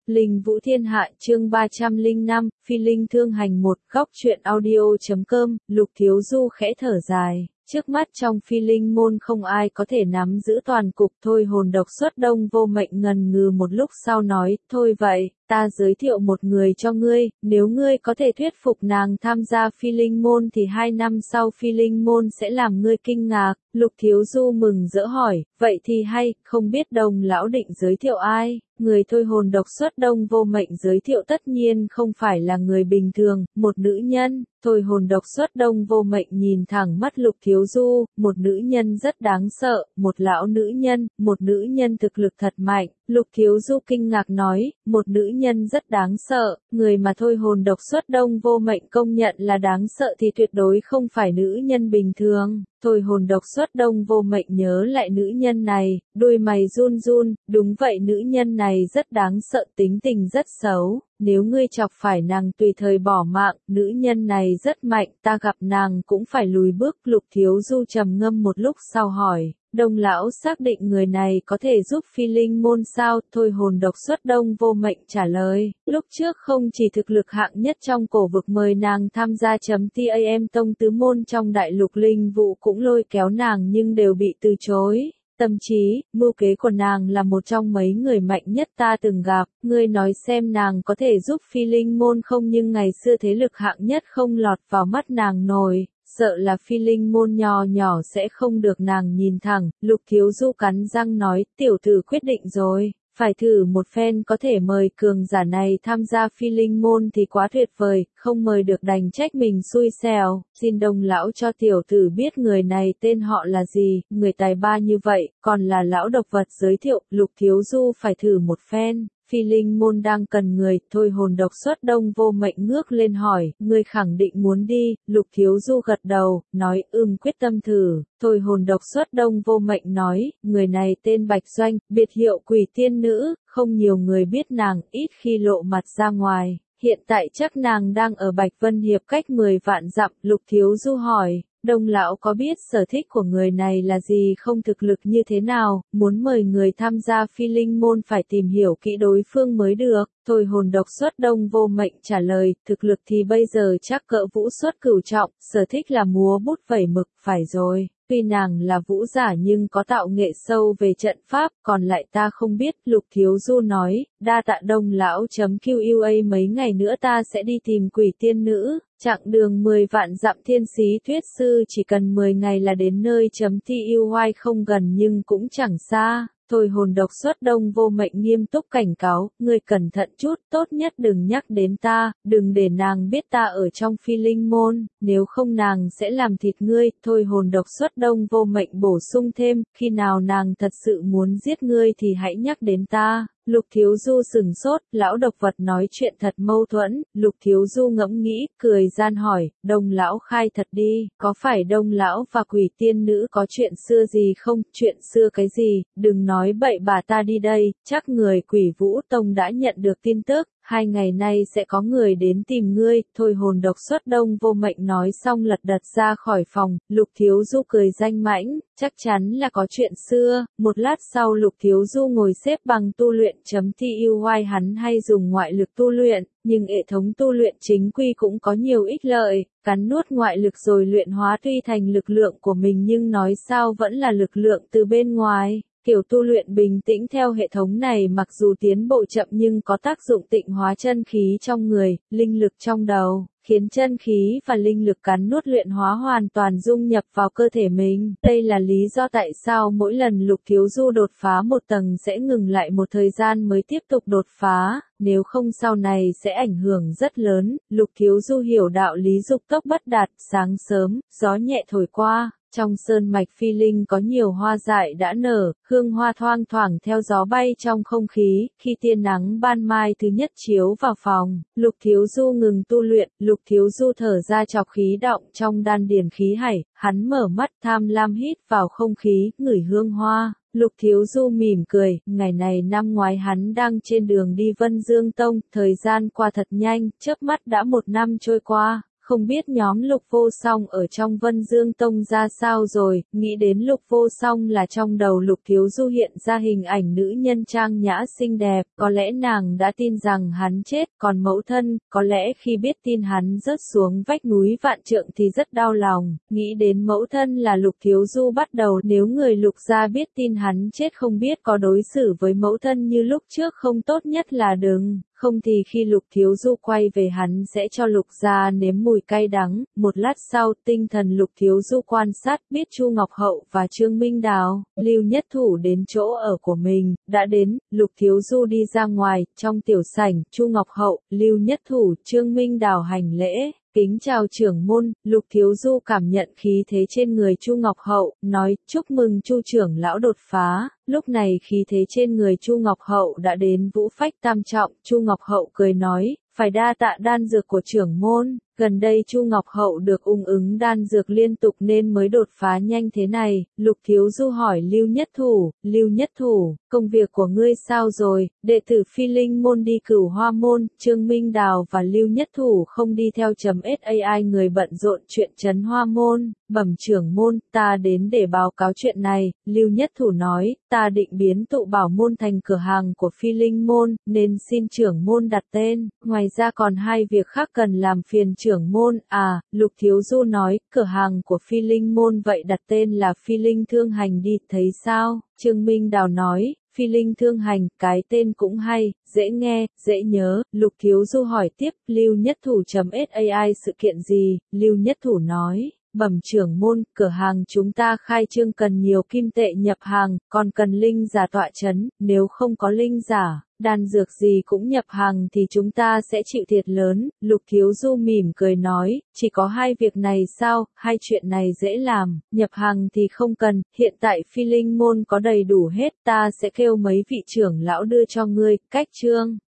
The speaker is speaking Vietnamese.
Linh Vũ Thiên Hạ chương 305, Phi Linh Thương Hành một góc truyện audio.com, Lục Thiếu Du khẽ thở dài. Trước mắt trong Phi Linh môn không ai có thể nắm giữ toàn cục. Thôi Hồn độc xuất Đông Vô Mệnh ngần ngừ một lúc sau nói, thôi vậy, ta giới thiệu một người cho ngươi, nếu ngươi có thể thuyết phục nàng tham gia Phi Linh môn thì 2 năm sau Phi Linh môn sẽ làm ngươi kinh ngạc. Lục Thiếu Du mừng rỡ hỏi, vậy thì hay, không biết Đồng lão định giới thiệu ai? Người Thôi Hồn độc xuất Đông Vô Mệnh giới thiệu tất nhiên không phải là người bình thường, một nữ nhân. Thôi Hồn độc xuất Đông Vô Mệnh nhìn thẳng mắt Lục Thiếu Du, một nữ nhân rất đáng sợ, một lão nữ nhân thực lực thật mạnh. Lục Thiếu Du kinh ngạc nói, một nữ nhân rất đáng sợ, người mà Thôi Hồn độc xuất Đông Vô Mệnh công nhận là đáng sợ thì tuyệt đối không phải nữ nhân bình thường. Thôi Hồn độc xuất Đông Vô Mệnh nhớ lại nữ nhân này, đôi mày run run, đúng vậy nữ nhân này rất đáng sợ, tính tình rất xấu, nếu ngươi chọc phải nàng tùy thời bỏ mạng, nữ nhân này rất mạnh, ta gặp nàng cũng phải lùi bước. Lục Thiếu Du trầm ngâm một lúc sau hỏi, Đông lão xác định người này có thể giúp Phi Linh môn sao? Thôi Hồn độc xuất Đông Vô Mệnh trả lời, lúc trước không chỉ thực lực hạng nhất trong cổ vực mời nàng tham gia .tam tông tứ môn trong đại lục linh vụ cũng lôi kéo nàng nhưng đều bị từ chối. Tâm trí, mưu kế của nàng là một trong mấy người mạnh nhất ta từng gặp, ngươi nói xem nàng có thể giúp Phi Linh môn không, nhưng ngày xưa thế lực hạng nhất không lọt vào mắt nàng nổi. Sợ là Phi Linh môn nhỏ sẽ không được nàng nhìn thẳng. Lục Thiếu Du cắn răng nói, tiểu tử quyết định rồi, phải thử một phen, có thể mời cường giả này tham gia Phi Linh môn thì quá tuyệt vời, không mời được đành trách mình xui xẻo. Xin Đông lão cho tiểu tử biết người này tên họ là gì, người tài ba như vậy, còn là lão độc vật giới thiệu. Lục Thiếu Du phải thử một phen. Phi Linh môn đang cần người. Thôi Hồn độc xuất Đông Vô Mệnh ngước lên hỏi, ngươi khẳng định muốn đi? Lục Thiếu Du gật đầu, nói quyết tâm thử. Thôi Hồn độc xuất Đông Vô Mệnh nói, người này tên Bạch Doanh, biệt hiệu Quỷ Tiên Nữ, không nhiều người biết nàng, ít khi lộ mặt ra ngoài. Hiện tại chắc nàng đang ở Bạch Vân Hiệp cách 10 vạn dặm. Lục Thiếu Du hỏi, Đông lão có biết sở thích của người này là gì không, thực lực như thế nào, muốn mời người tham gia Phi Linh môn phải tìm hiểu kỹ đối phương mới được. Thôi Hồn độc xuất Đông Vô Mệnh trả lời, thực lực thì bây giờ chắc cỡ vũ xuất cửu trọng, sở thích là múa bút vẩy mực, phải rồi. Tuy nàng là vũ giả nhưng có tạo nghệ sâu về trận pháp, còn lại ta không biết. Lục Thiếu Du nói, đa tạ Đông lão .QUA, mấy ngày nữa ta sẽ đi tìm Quỷ Tiên Nữ, chặng đường 10 vạn dặm, thiên sĩ thuyết sư chỉ cần 10 ngày là đến nơi. .TUY không gần nhưng cũng chẳng xa. Thôi Hồn độc xuất Đông Vô Mệnh nghiêm túc cảnh cáo, ngươi cẩn thận chút, tốt nhất đừng nhắc đến ta, đừng để nàng biết ta ở trong Phi Linh môn, nếu không nàng sẽ làm thịt ngươi. Thôi Hồn độc xuất Đông Vô Mệnh bổ sung thêm, khi nào nàng thật sự muốn giết ngươi thì hãy nhắc đến ta. Lục Thiếu Du sừng sốt, lão độc vật nói chuyện thật mâu thuẫn. Lục Thiếu Du ngẫm nghĩ, cười gian hỏi, Đông lão khai thật đi, có phải Đông lão và Quỷ Tiên Nữ có chuyện xưa gì không? Chuyện xưa cái gì, đừng nói bậy bà, ta đi đây, chắc người Quỷ Vũ Tông đã nhận được tin tức. 2 ngày nay sẽ có người đến tìm ngươi. Thôi Hồn độc xuất Đông Vô Mệnh nói xong lật đật ra khỏi phòng. Lục Thiếu Du cười danh mãnh, chắc chắn là có chuyện xưa. Một lát sau Lục Thiếu Du ngồi xếp bằng tu luyện. .TUY hắn hay dùng ngoại lực tu luyện, nhưng hệ thống tu luyện chính quy cũng có nhiều ích lợi. Cắn nuốt ngoại lực rồi luyện hóa tuy thành lực lượng của mình nhưng nói sao vẫn là lực lượng từ bên ngoài. Kiểu tu luyện bình tĩnh theo hệ thống này mặc dù tiến bộ chậm nhưng có tác dụng tịnh hóa chân khí trong người, linh lực trong đầu, khiến chân khí và linh lực cắn nuốt luyện hóa hoàn toàn dung nhập vào cơ thể mình. Đây là lý do tại sao mỗi lần Lục Thiếu Du đột phá một tầng sẽ ngừng lại một thời gian mới tiếp tục đột phá, nếu không sau này sẽ ảnh hưởng rất lớn. Lục Thiếu Du hiểu đạo lý dục tốc bất đạt. Sáng sớm, gió nhẹ thổi qua. Trong sơn mạch Phi Linh có nhiều hoa dại đã nở, hương hoa thoang thoảng theo gió bay trong không khí. Khi tia nắng ban mai thứ nhất chiếu vào phòng, Lục Thiếu Du ngừng tu luyện. Lục Thiếu Du thở ra chọc khí động trong đan điền khí hải, hắn mở mắt tham lam hít vào không khí, ngửi hương hoa. Lục Thiếu Du mỉm cười, ngày này năm ngoái hắn đang trên đường đi Vân Dương Tông, thời gian qua thật nhanh, chớp mắt đã 1 năm trôi qua. không biết nhóm Lục Vô Song ở trong Vân Dương Tông ra sao rồi, nghĩ đến Lục Vô Song là trong đầu Lục Thiếu Du hiện ra hình ảnh nữ nhân trang nhã xinh đẹp, có lẽ nàng đã tin rằng hắn chết, còn mẫu thân, có lẽ khi biết tin hắn rớt xuống vách núi vạn trượng thì rất đau lòng, nghĩ đến mẫu thân là Lục Thiếu Du bắt đầu nếu người Lục gia biết tin hắn chết không biết có đối xử với mẫu thân như lúc trước không, tốt nhất là đừng. Không thì khi Lục Thiếu Du quay về hắn sẽ cho Lục gia nếm mùi cay đắng. Một lát sau, tinh thần Lục Thiếu Du quan sát biết Chu Ngọc Hậu và Trương Minh Đào, Lưu Nhất Thủ đến chỗ ở của mình, đã đến, Lục Thiếu Du đi ra ngoài, trong tiểu sảnh, Chu Ngọc Hậu, Lưu Nhất Thủ, Trương Minh Đào hành lễ. Kính chào trưởng môn, Lục Thiếu Du cảm nhận khí thế trên người Chu Ngọc Hậu, nói, chúc mừng Chu trưởng lão đột phá. Lúc này khí thế trên người Chu Ngọc Hậu đã đến vũ phách tam trọng, Chu Ngọc Hậu cười nói, phải đa tạ đan dược của trưởng môn. Gần đây Chu Ngọc Hậu được ứng đan dược liên tục nên mới đột phá nhanh thế này. Lục Thiếu Du hỏi Lưu Nhất Thủ, công việc của ngươi sao rồi? Đệ tử Phi Linh môn đi Cửu Hoa môn, Trương Minh Đào và Lưu Nhất Thủ không đi theo .sai người bận rộn chuyện Trấn Hoa môn. Bẩm trưởng môn, ta đến để báo cáo chuyện này. Lưu Nhất Thủ nói, ta định biến Tụ Bảo môn thành cửa hàng của Phi Linh môn, nên xin trưởng môn đặt tên. Ngoài ra còn hai việc khác cần làm phiền trưởng môn. Lục Thiếu Du nói, cửa hàng của Phi Linh môn vậy đặt tên là Phi Linh Thương Hành đi, thấy sao? Trương Minh Đào nói, Phi Linh Thương Hành, cái tên cũng hay, dễ nghe, dễ nhớ. Lục Thiếu Du hỏi tiếp, Lưu Nhất Thủ .sai sự kiện gì? Lưu Nhất Thủ nói, bẩm trưởng môn, cửa hàng chúng ta khai trương cần nhiều kim tệ nhập hàng, còn cần linh giả tọa chấn, nếu không có linh giả, đan dược gì cũng nhập hàng thì chúng ta sẽ chịu thiệt lớn. Lục Thiếu Du mỉm cười nói, chỉ có hai việc này sao? Hai chuyện này dễ làm, nhập hàng thì không cần, hiện tại Phi Linh môn có đầy đủ hết, ta sẽ kêu mấy vị trưởng lão đưa cho ngươi. Cách chương